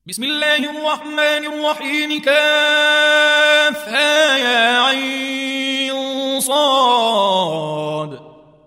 بسم الله الرحمن الرحيم كافها يا عين صاد.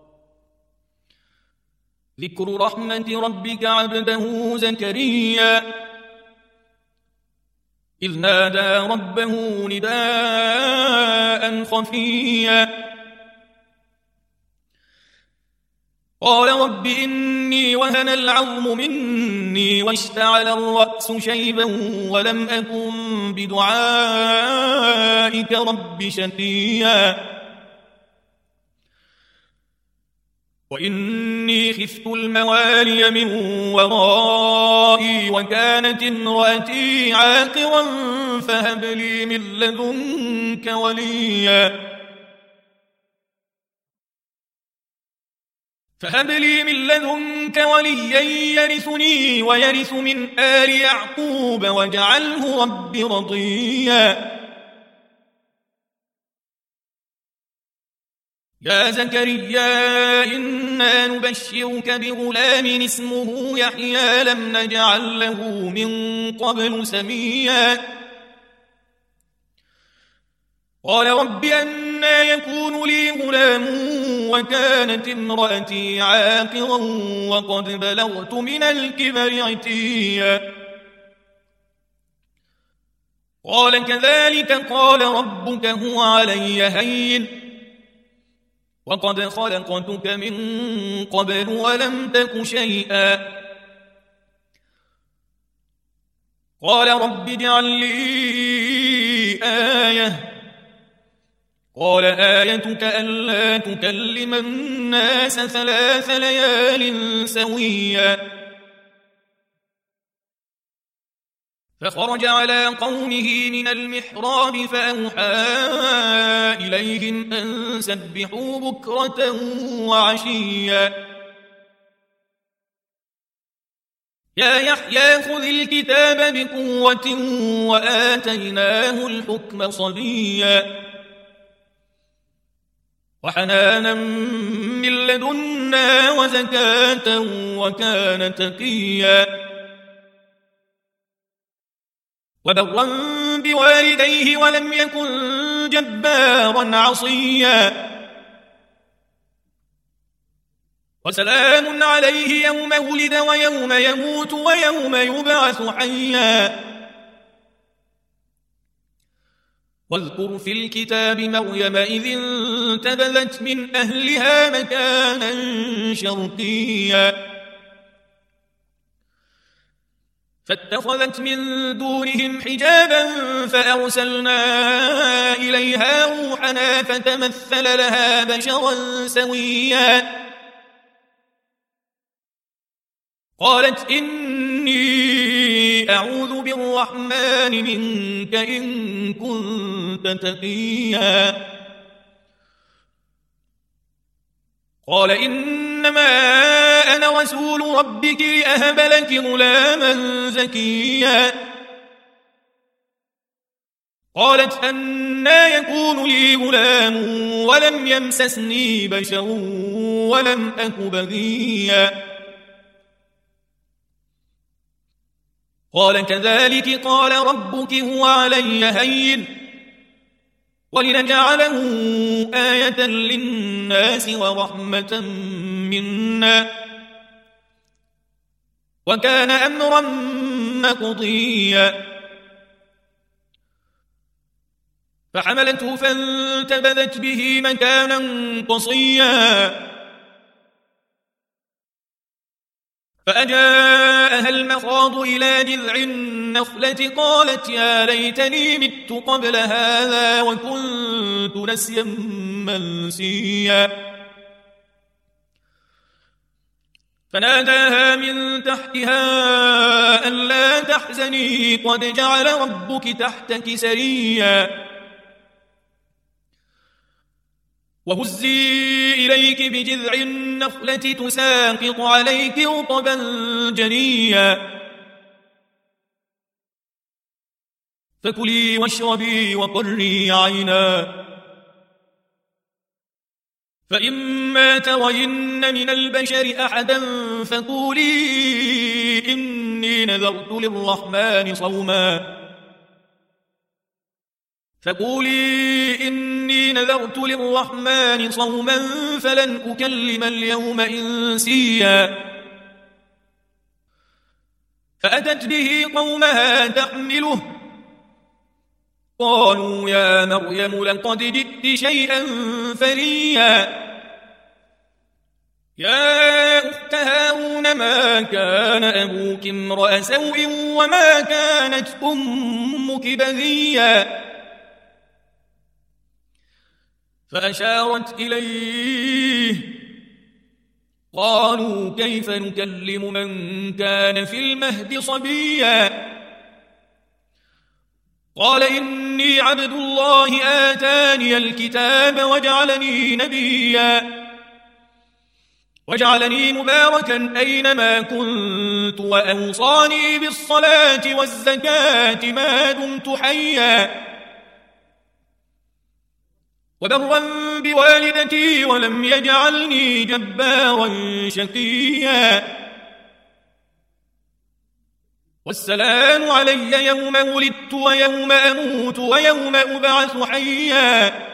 ذكر رحمة ربك عبده زكريا إذ نادى ربه نداء خفيا قال رب إني وهن العظم مني واشتعل الرأس شيبا ولم أكن بدعائك رب شقيا وإني خفت الموالي من ورائي وكانت امرأتي عاقرا فهب لي من لدنك وليا يرثني ويرث من آل يعقوب واجعله رب رضيا. يا زكريا إنا نبشرك بغلام اسمه يحيى لم نجعل له من قبل سميا قال رب أنى يكون لي غلام وكانت امرأتي عاقرا وقد بلغت من الكبر عتيا قال كذلك قال ربك هو علي هين وقد خلقتك من قبل ولم تك شيئا قال رب اجعل لي آية قال آيتك ألا تكلم الناس 3 ليال سويا فخرج على قومه من المحراب فأوحى إليهم أن سبحوا بكرة وعشيا يا يحيى خذ الكتاب بقوة وآتيناه الحكم صبيا وحنانا من لدنا وزكاة وكان تقيا وبرا بوالديه ولم يكن جبارا عصيا وسلام عليه يوم ولد ويوم يموت ويوم يبعث حيا واذكر في الكتاب مريم إذ انتبذت من أهلها مكانا شرقيا فاتخذت من دونهم حجابا فأرسلنا إليها روحنا فتمثل لها بشرا سويا قالت إني أعوذ بالرحمن منك إن كنت تقيا قال إنما أنا رسول ربك لأهب لك غلاما زكيا قالت أنى يكون لي غلام ولم يمسسني بشر ولم أك بغيا قال كذلك قال ربك هو علي هين ولنجعله آية للناس ورحمة منا وكان أمرا مقضيا فحملته فانتبذت به مكانا قصيا فأجاءها المخاض إلى جذع النخلة قالت يا ليتني مت قبل هذا وكنت نسيا منسيا فناداها من تحتها ألا تحزني قد جعل ربك تحتك سريا وهزي إليك بجذع النخلة تساقط عليك رطبا جنيا فكلي واشربي وقري عينا فإما ترين من البشر أحدا فقولي إني إني نذرت للرحمن صوما فقولي إني نذرت للرحمن صوما فلن أكلم اليوم إنسيا فأتت به قومها تحمله قالوا يا مريم لقد جئت شيئا فريا يا أخت هارون ما كان أبوك امرأ سوء وما كانت أمك بغيا فأشارت إليه قالوا كيف نكلم من كان في المهد صبيا قال إني عبد الله آتاني الكتاب وجعلني نبيا وجعلني مباركا أينما كنت وأوصاني بالصلاة والزكاة ما دمت حيا وبرا بوالدتي ولم يجعلني جبارا شقيا والسلام علي يوم ولدت ويوم أموت ويوم أبعث حيا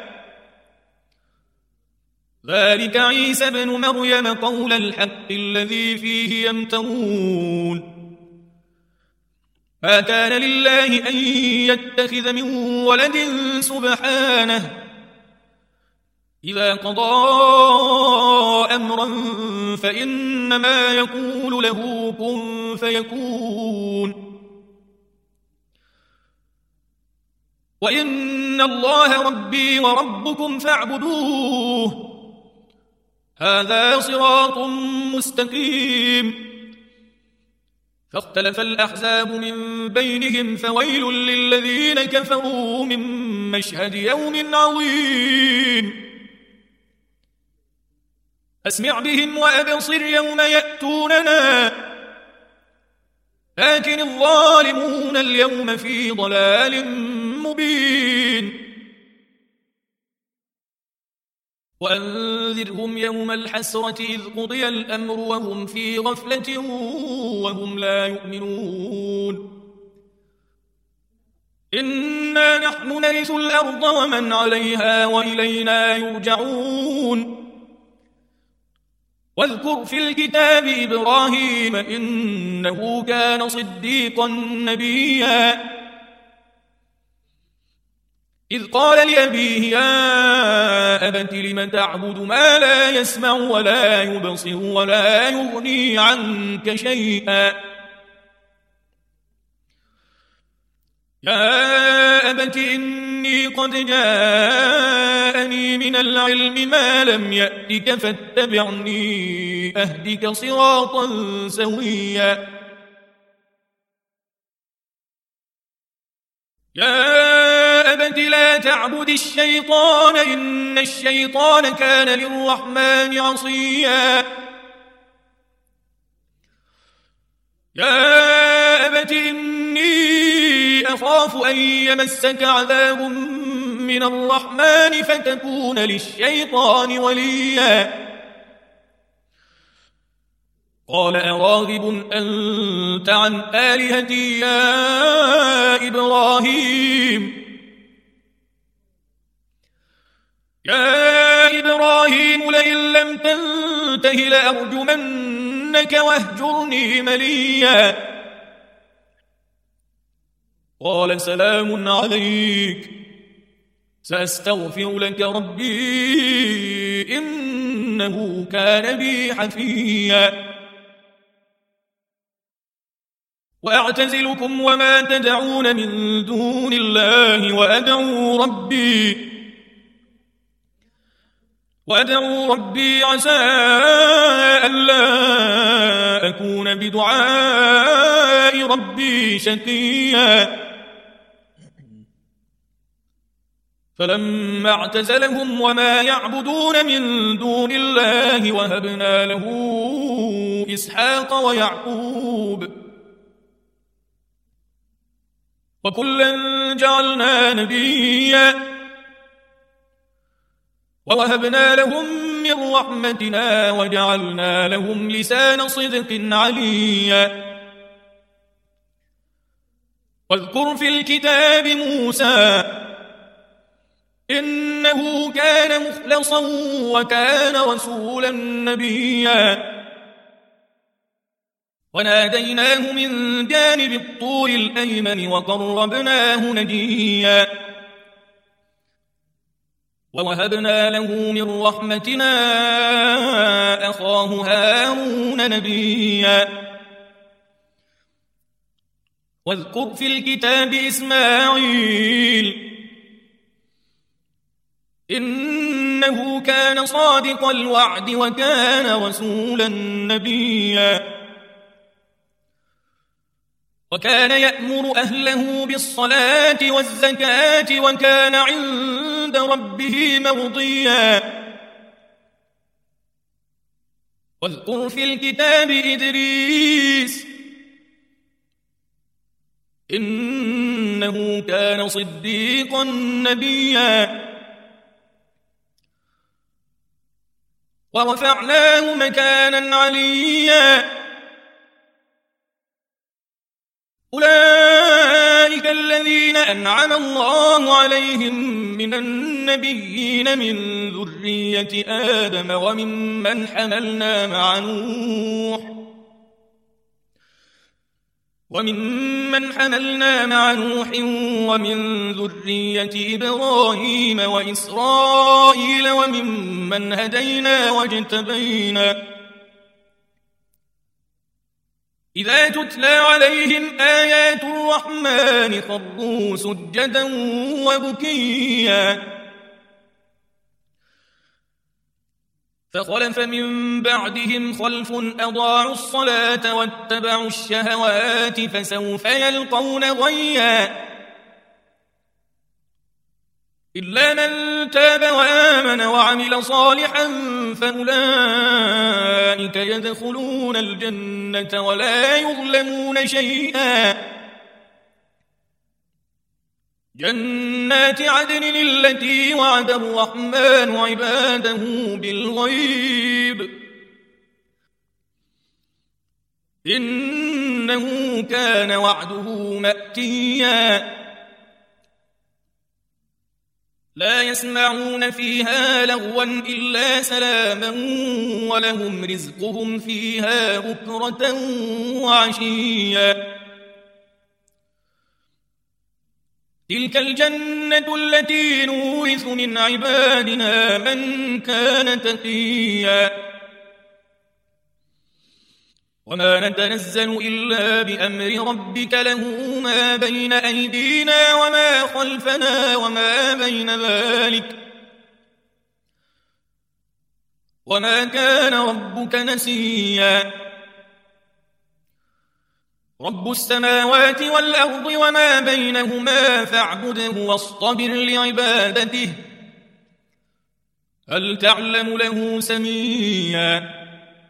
ذلك عيسى ابن مريم قول الحق الذي فيه يمترون ما كان لله أن يتخذ من ولد سبحانه إذا قضى أمرا فإنما يقول له كن فيكون وإن الله ربي وربكم فاعبدوه هذا صراط مستقيم فاختلف الأحزاب من بينهم فويل للذين كفروا من مشهد يوم عظيم أسمع بهم وأبصر يوم يأتوننا لكن الظالمون اليوم في ضلال مبين وأنذرهم يوم الحسرة إذ قضي الأمر وهم في غفلة وهم لا يؤمنون إنا نحن نرث الأرض ومن عليها وإلينا يرجعون واذكر في الكتاب إبراهيم إنه كان صديقا نبيا إذ قال لأبيه يا أبت لم تعبد ما لا يسمع ولا يبصر ولا يغني عنك شيئا يا أبت إني قد جاءني من العلم ما لم يأتك فاتبعني أهدك صراطا سويا يا أبت لا تعبد الشيطان إن الشيطان كان للرحمن عصيا يا أبت إني أخاف أن يمسك عذاب من الرحمن فتكون للشيطان وليا قال أراغب أنت عن آلهتي يا إبراهيم يا إبراهيم لئن لم تنته لأرجمنك واهجرني مليا قال سلام عليك سأستغفر لك ربي إنه كان بي حفيا وأعتزلكم وما تدعون من دون الله وأدعو ربي عسى ألا أكون بدعاء ربي شقيا فلما اعتزلهم وما يعبدون من دون الله وهبنا له إسحاق ويعقوب وكلا جعلنا نبيا ووهبنا لهم من رحمتنا وجعلنا لهم لسان صدق عليا واذكر في الكتاب موسى إنه كان مخلصا وكان رسولا نبيا وناديناه من جانب الطور الأيمن وقربناه نجيا ووهبنا له من رحمتنا أخاه هارون نبيا واذكر في الكتاب إسماعيل إنه كان صادق الوعد وكان رسولا نبيا وكان يأمر أهله بالصلاة والزكاة وكان عند ربه مرضيا واذكر في الكتاب إدريس إنه كان صديقا نبيا ورفعناه مكانا عليا أولئك الذين أنعم الله عليهم من النبيين من ذرية آدم وممن حملنا مع نوح ومن ذرية إبراهيم وإسرائيل وممن هدينا واجتبينا إذا تتلى عليهم آيات الرحمن خروا سجدا وبكيا فخلف من بعدهم خلف أضاعوا الصلاة واتبعوا الشهوات فسوف يلقون غيا إلا من تاب وآمن وعمل صالحا فأولئك يدخلون الجنة ولا يظلمون شيئا جنات عدن التي وعد الرحمن عباده بالغيب إنه كان وعده مأتيا لا يسمعون فيها لغوا إلا سلاما ولهم رزقهم فيها بكرة وعشيا تلك الجنة التي نورث من عبادنا من كان تقيا وما نتنزل إلا بأمر ربك له ما بين أيدينا وما خلفنا وما بين ذلك وما كان ربك نسيا رب السماوات والأرض وما بينهما فاعبده واصطبر لعبادته هل تعلم له سميا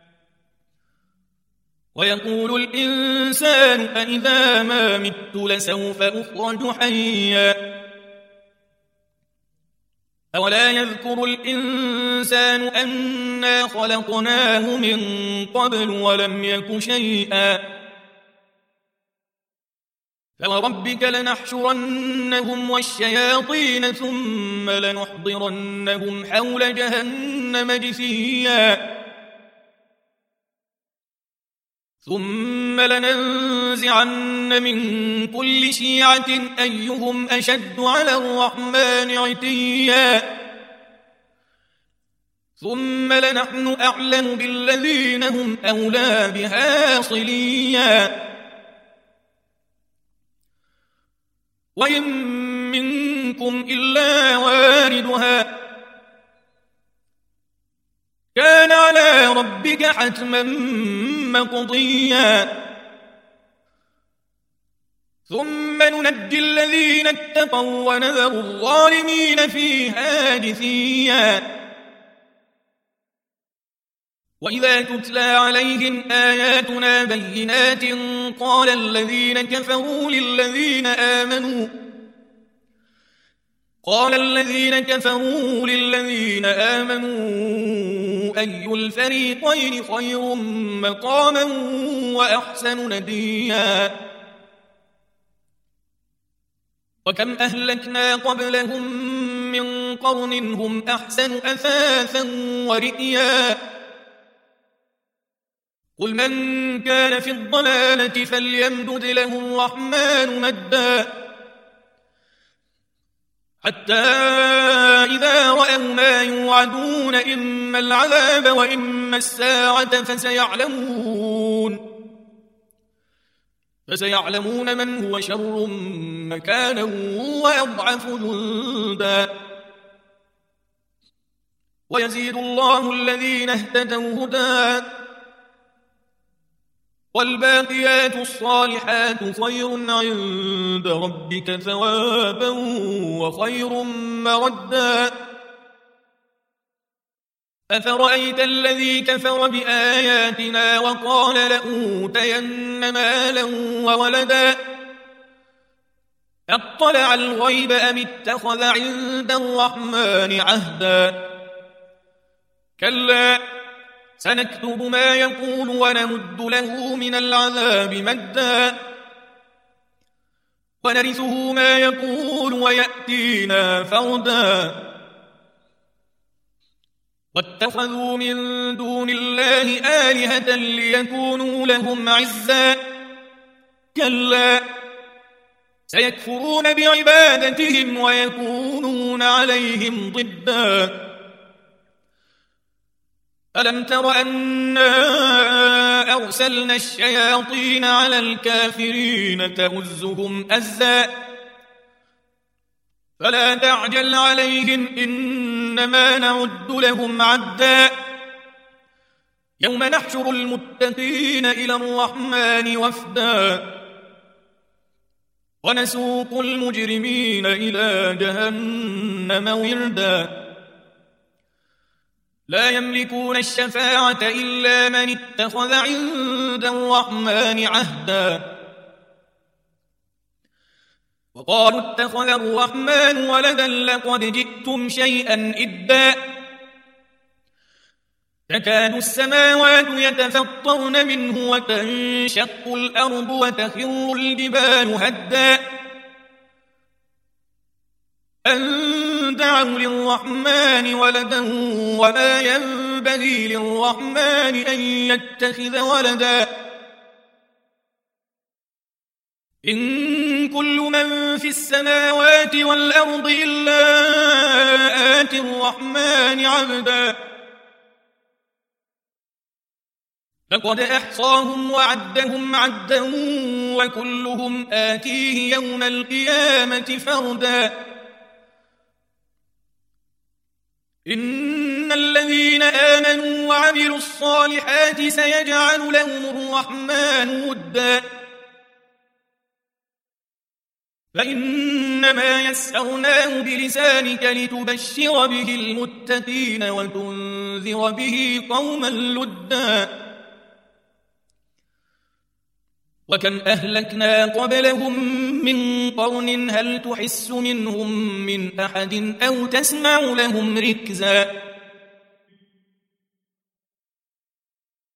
ويقول الإنسان أإذا ما مت لسوف أخرج حيا أولا يذكر الإنسان أنا خلقناه من قبل ولم يك شيئا فوربك لنحشرنهم والشياطين ثم لنحضرنهم حول جهنم جثيا ثم لننزعن من كل شيعة أيهم أشد على الرحمن عتيا ثم لنحن أعلم بالذين هم أولى بها صليا وإن منكم إلا واردها كان على ربك حتما مقضيا ثم ننجي الذين اتقوا ونذر الظالمين فيها جثيا وإذا تتلى عليهم آياتنا بينات قال الذين كفروا للذين آمنوا أي الفريقين خير مقاما وأحسن نديا وكم أهلكنا قبلهم من قرن هم أحسن أثاثا ورئيا قل من كان في الضلالة فليمدد له الرحمن مدا حتى إذا رأوا ما يوعدون إما العذاب وإما الساعة فسيعلمون من هو شر مكانا وأضعف جندا ويزيد الله الذين اهتدوا هدى والباقيات الصالحات خير عند ربك ثوابا وخير مردا أفرأيت الذي كفر بآياتنا وقال لأوتين مالا وولدا أطلع الغيب أم اتخذ عند الرحمن عهدا كلا سنكتب ما يقول ونمد له من العذاب مدا ونرثه ما يقول ويأتينا فردا واتخذوا من دون الله آلهة ليكونوا لهم عزا كلا سيكفرون بعبادتهم ويكونون عليهم ضدا ألم تر أنا أرسلنا الشياطين على الكافرين تؤزهم أزا فلا تعجل عليهم إنما نعد لهم عدا يوم نحشر المتقين إلى الرحمن وفدا ونسوق المجرمين إلى جهنم وردا لا يملكون الشفاعة إلا من اتخذ عند الرحمن عهدا وقالوا اتخذ الرحمن ولدا لقد جئتم شيئا إدا تكاد السماوات يتفطرن منه وتنشق الأرض وتخر الجبال هدا أن دعوا للرحمن ولدا وما ينبغي للرحمن أن يتخذ ولدا إن كل من في السماوات والأرض إلا آتي الرحمن عبدا لقد أحصاهم وعدهم عدا وكلهم آتيه يوم القيامة فردا إن الذين آمنوا وعملوا الصالحات سيجعل لهم الرحمن ودا فإنما يسرناه بلسانك لتبشر به المتقين وتنذر به قوما لدا وكم أهلكنا قبلهم من قرن هل تحس منهم من أحد أو تسمع لهم ركزا